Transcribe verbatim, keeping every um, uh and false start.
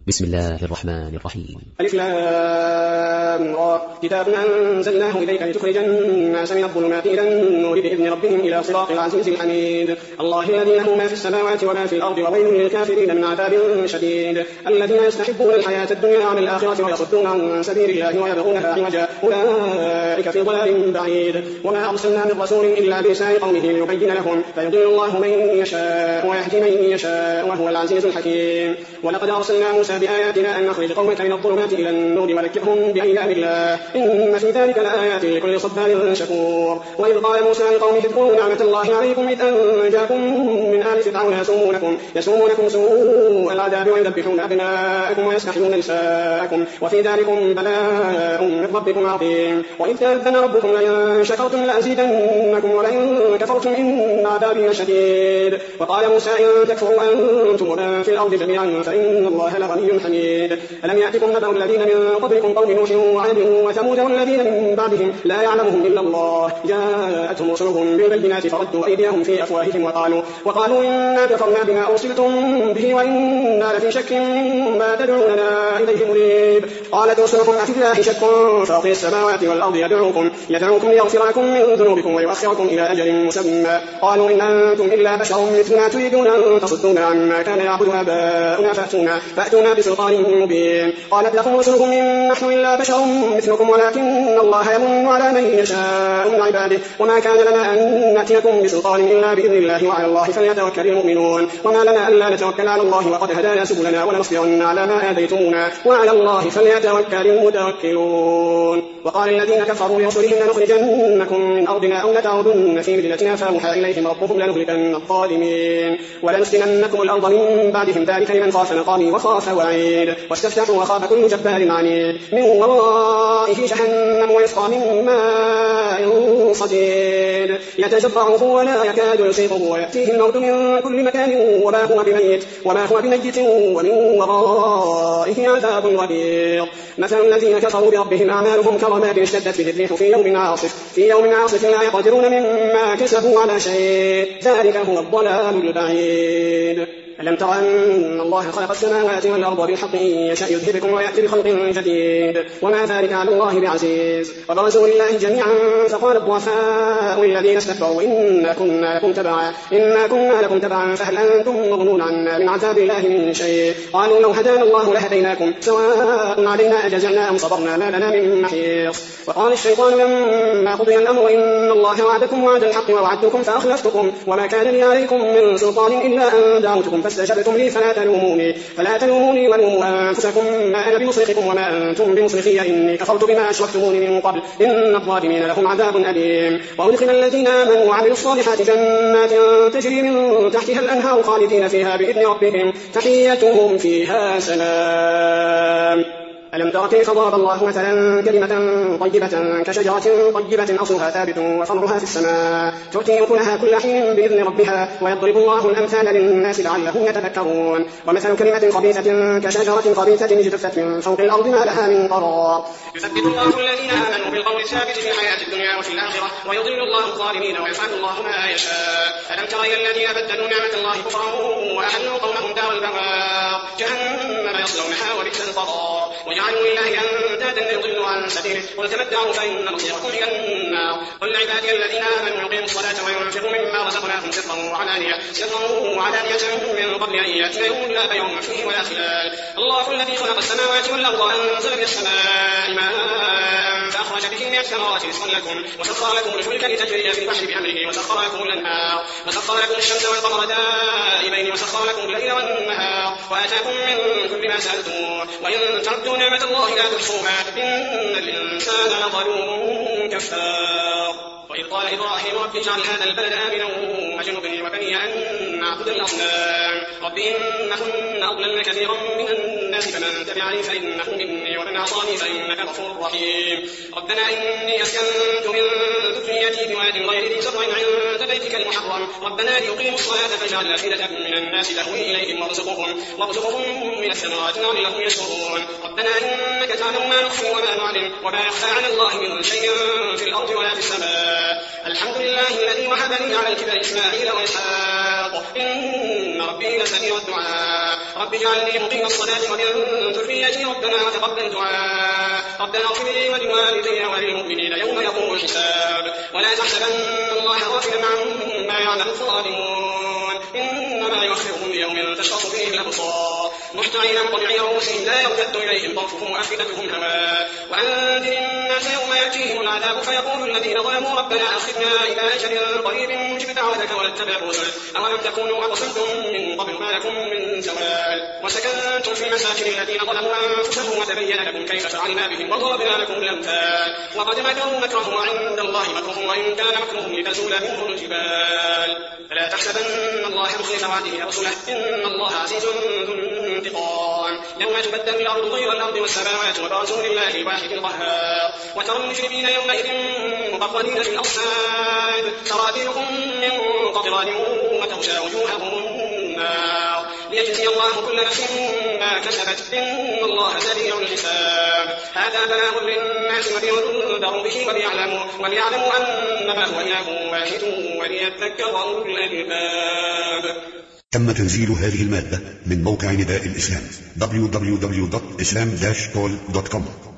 بسم الله الرحمن الرحيم. ألف لام را كتاب أنزلناه إليك لتخرج الناس من الظلمات إلى النور بإذن ربهم إلى صراط العزيز الحميد. الله الذي له ما في السماوات وما في الأرض وويل للكافرين من عذاب شديد. الذين يستحبون الحياة الدنيا عن الآخرة ويصدون عن سبيل الله ويبغونها عوجا أولئك في ضلال بعيد. وما أرسلنا من رسول إلا بلسان قومه ليبين لهم فيضل الله من يشاء ويهدي من يشاء وهو العزيز الحكيم. ولقد أرسلنا موسى بآياتنا أن نخرج قومك من الظلمات إلى النور ونذكرهم بأيام الله إن في ذلك لآيات لكل صبار شكور. وإذ قال موسى لقومه اذكروا نعمة الله عليكم إذ أنجاكم من آل فرعون يسومونكم, يسومونكم سوء العذاب ويذبحون أبناءكم ويستحيون نساءكم وفي ذلكم بلاء من ربكم عظيم. وإذ تأذن ربكم لئن شكرتم لأزيدنكم ولئن كفرتم إن عذابي شديد. وقال موسى إن تكفروا أنتم ومن في الأرض جميعا فإن الله لغني حميد. ألم يأتكم نبأ الذين من قبلكم قوم نوح وعاد وثمود والذين من بعدهم لا يعلمهم إلا الله جاءتهم رسلهم بالبينات فردوا أيديهم في أفواههم وقالوا, وقالوا إنا كفرنا بما أرسلتم به وإنا لفي شك ما تدعوننا إليه مريب. قالت رسلكم أفي الله شك فاطر السماوات والأرض يدعوكم, يدعوكم ليغفر لكم من ذنوبكم ويؤخركم إلى أجل مسمى. قالوا إن أنتم إلا بشر مثلنا تريدون أن تصدونا عما كان يعبد آباؤنا فأتونا, فأتونا بسلطان مبين. قالت لكم رسلكم إن نحن إلا بشر مثلكم ولكن الله يمن على من يشاء من عباده وما كان لنا أن نأتيكم بسلطان إلا بإذن الله وعلى الله فليتوكل المؤمنون. وما لنا ألا نتوكل على الله وقد هدانا سبلنا ولنصبرن على ما آذيتمونا وعلى الله فليتوكل المتوكلون. وقال الذين كفروا لرسلهم لنخرجنكم من أرضنا أو لتعودن في ملتنا فأوحى إليهم ربهم لنهلكن الظالمين ولنسكننكم الأرض من بعدهم ذلك لمن خاف مقامي وخاف وعيد. واستفتحوا وخاف كل جبار عنيد من ورائه جهنم ويسقى من ماء صديد يتجرعه ولا يكاد يصيبه ويأتيه الموت من كل مكان وما هو بميت, وما هو بميت ومن ورائه عذاب غليظ. مثل الذين كفروا بربهم أعمالهم كرماد اشتدت به الريح في يوم عاصف, في يوم عاصف لا يقدرون مما كسبوا على شيء ذلك هو الضلال البعيد. ألم تر أن الله خلق السماوات والأرض بالحق إن يشاء يذهبكم ويأتي بخلق جديد وما ذلك على الله بعزيز. وبرزوا لله جميعا فقال الضعفاء الذين استكبروا إنا كنا لكم تبعا, إنا كنا لكم تبعا فهل أنتم مغنون عنا من عذاب الله من شيء. قالوا لو هدانا الله لهديناكم سواء علينا أجزعنا أم صبرنا ما لنا من محيص. وقال الشيطان لما قضي الأمر إن الله وعدكم وعد الحق ووعدتكم فأخلفتكم وما كان لي عليكم من سلطان إلا أن دعوتكم فاستجبتم لي فلا تلوموني, فلا تلوموني ولوموا أنفسكم ما أنا بمصرخكم وما أنتم بمصرخي إني كفرت بما أشركتموني من قبل إن الظالمين لهم عذاب أليم. وأدخل الذين آمنوا وعملوا الصالحات جنات تجري من تحتها الأنهار خالدين فيها بإذن ربهم تحيتهم فيها سلام. ألم تر كيف ضرب الله مثلا كلمة طيبة كشجرة طيبة أصلها ثابت وفرعها في السماء تؤتي أكلها كل حين بإذن ربها ويضرب الله الأمثال للناس لعلهم يتذكرون. ومثل كلمة خبيثة كشجرة خبيثة اجتثت من فوق الأرض ما لها من قرار. يثبت الله الذين آمنوا بالقول الثابت في الحياة الدنيا وفي الآخرة ويضل الله الظالمين ويفعل الله ما يشاء. ألم تر إلى الذين بدلوا نعمة الله كفرا وأحلوا قومهم دار البوار جهنم يصلونها وبئس القرار وجعلوا لله أندادا ليضلوا عن سبيله قل تمتعوا فإن مصيركم إلى النار. قل عبادي الذين آمنوا يقيموا الصلاة وينفقوا مما رزقناهم سرا وعلانية سرا وعلانية من قبل أن يأتي يوم لا بيع فيه ولا خلال. الله الذي خلق السماوات والأرض أنزل من السماء ماء فأخرج به من الثمرات رزقا لكم وسخر لكم الفلك لتجري في البحر بأمره وسخر لكم الأنهار وسخر لكم الشمس والقمر دائبين وسخر لكم الليل والنهار وآتاكم من كل ما سألتموه وإن تعدوا نعمة الله لا تحصوها إن الإنسان لظلوم كفار. وإذ قال إبراهيم رب اجعل هذا البلد آمنا واجنبني وبني أن نعبد الأصنام رب إنهن أضللن كثيرا من الناس فمن تبعني فإنه مني ومن عصاني فإنك غفور رحيم. ربنا إني أسكنت من ذريتي بواد غير ذي زرع عند بيتك المحرم ربنا ليقيموا الصلاة فاجعل أفئدة من الناس تهوي إليهم وارزقهم, وارزقهم من الثمرات لعلهم يشكرون. ربنا إنك تعلم ما نخفي وما نعلم وما يخفى على الله من شيء في الأرض ولا في السماء. الحمد لله الذي وهب لي على الكبر إسماعيل وإسحاق الحق إن ربي لسميع الدعاء رب اجعلني مقيم الصلاة ومن ذريتي ربنا وتقبل دعاء ربنا اغفر لي ولوالدي وللمؤمنين يوم يقوم الحساب ولا تحسبن الله غافلا عما يعمل الظالمون إنما يؤخرهم ليوم تشخص فيه الأبصار مهطعين مقنعي رؤوسهم لا يرتد إليهم طرفهم وأفئدتهم هواء وأنذر الناس يوم يأتيهم العذاب فيقول الذين ظلموا ربنا أخذنا إلى أجل قريب نجب دعوتك ونتبع الرسل أولم تكونوا أقسمتم من قبل ما لكم من زوال وسكنتم في مساكن الذين ظلموا أنفسهم وتبين لكم كيف فعلنا بهم وضربنا لكم الأمثال وقد مكروا مكرهم وعند الله مكرهم وإن كان مكرهم لتزول منه الجبال فلا تحسبن الله مخلف وعده رسله إن الله عزيز ذو انتقام يوم تبدل الأرض غير الأرض والسماوات وبرزوا لله الواحد القهار وترى المجرمين يومئذ مقرنين في الأصفاد سرابيلهم من قطران وتغشى وجوههم النار ليجزي الله كل نفس ما كسبت إن الله سريع الحساب هذا بلاغ للناس ولينذروا به وليعلموا, وليعلموا أنما هو إله واحد وليذكر أولو الألباب. تم تنزيل هذه المادة من موقع نداء الإسلام دبليو دبليو دبليو دوت إسلام داش كول دوت كوم.